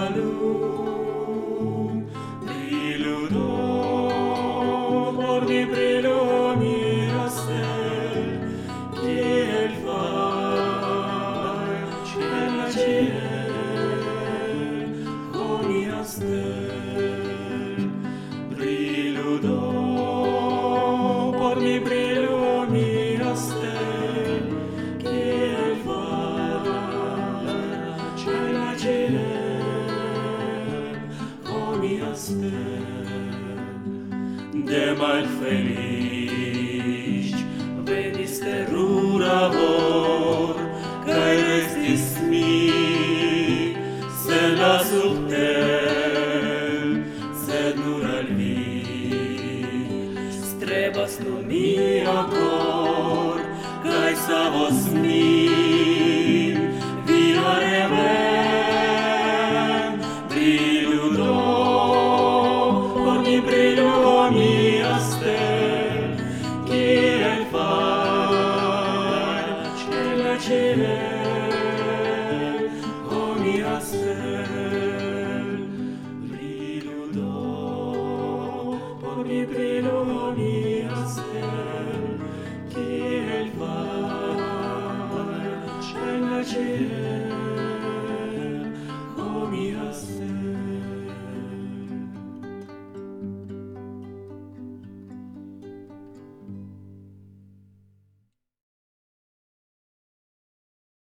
lum, brillo porni brillo mia stel, kiel far ciel o mia stel, brillo porni brillo mia stel, kiel far ciel o mia stel. De mal felic venis terura vor, cae restis mi sen la subtel, sed nur al vi strebas nun mia cor, cae savos min via reven. Brillo porni brillo mia stel, kiel far ciel o mia stel. Brillo porni brillo mia stel, kiel far ciel o mia stel.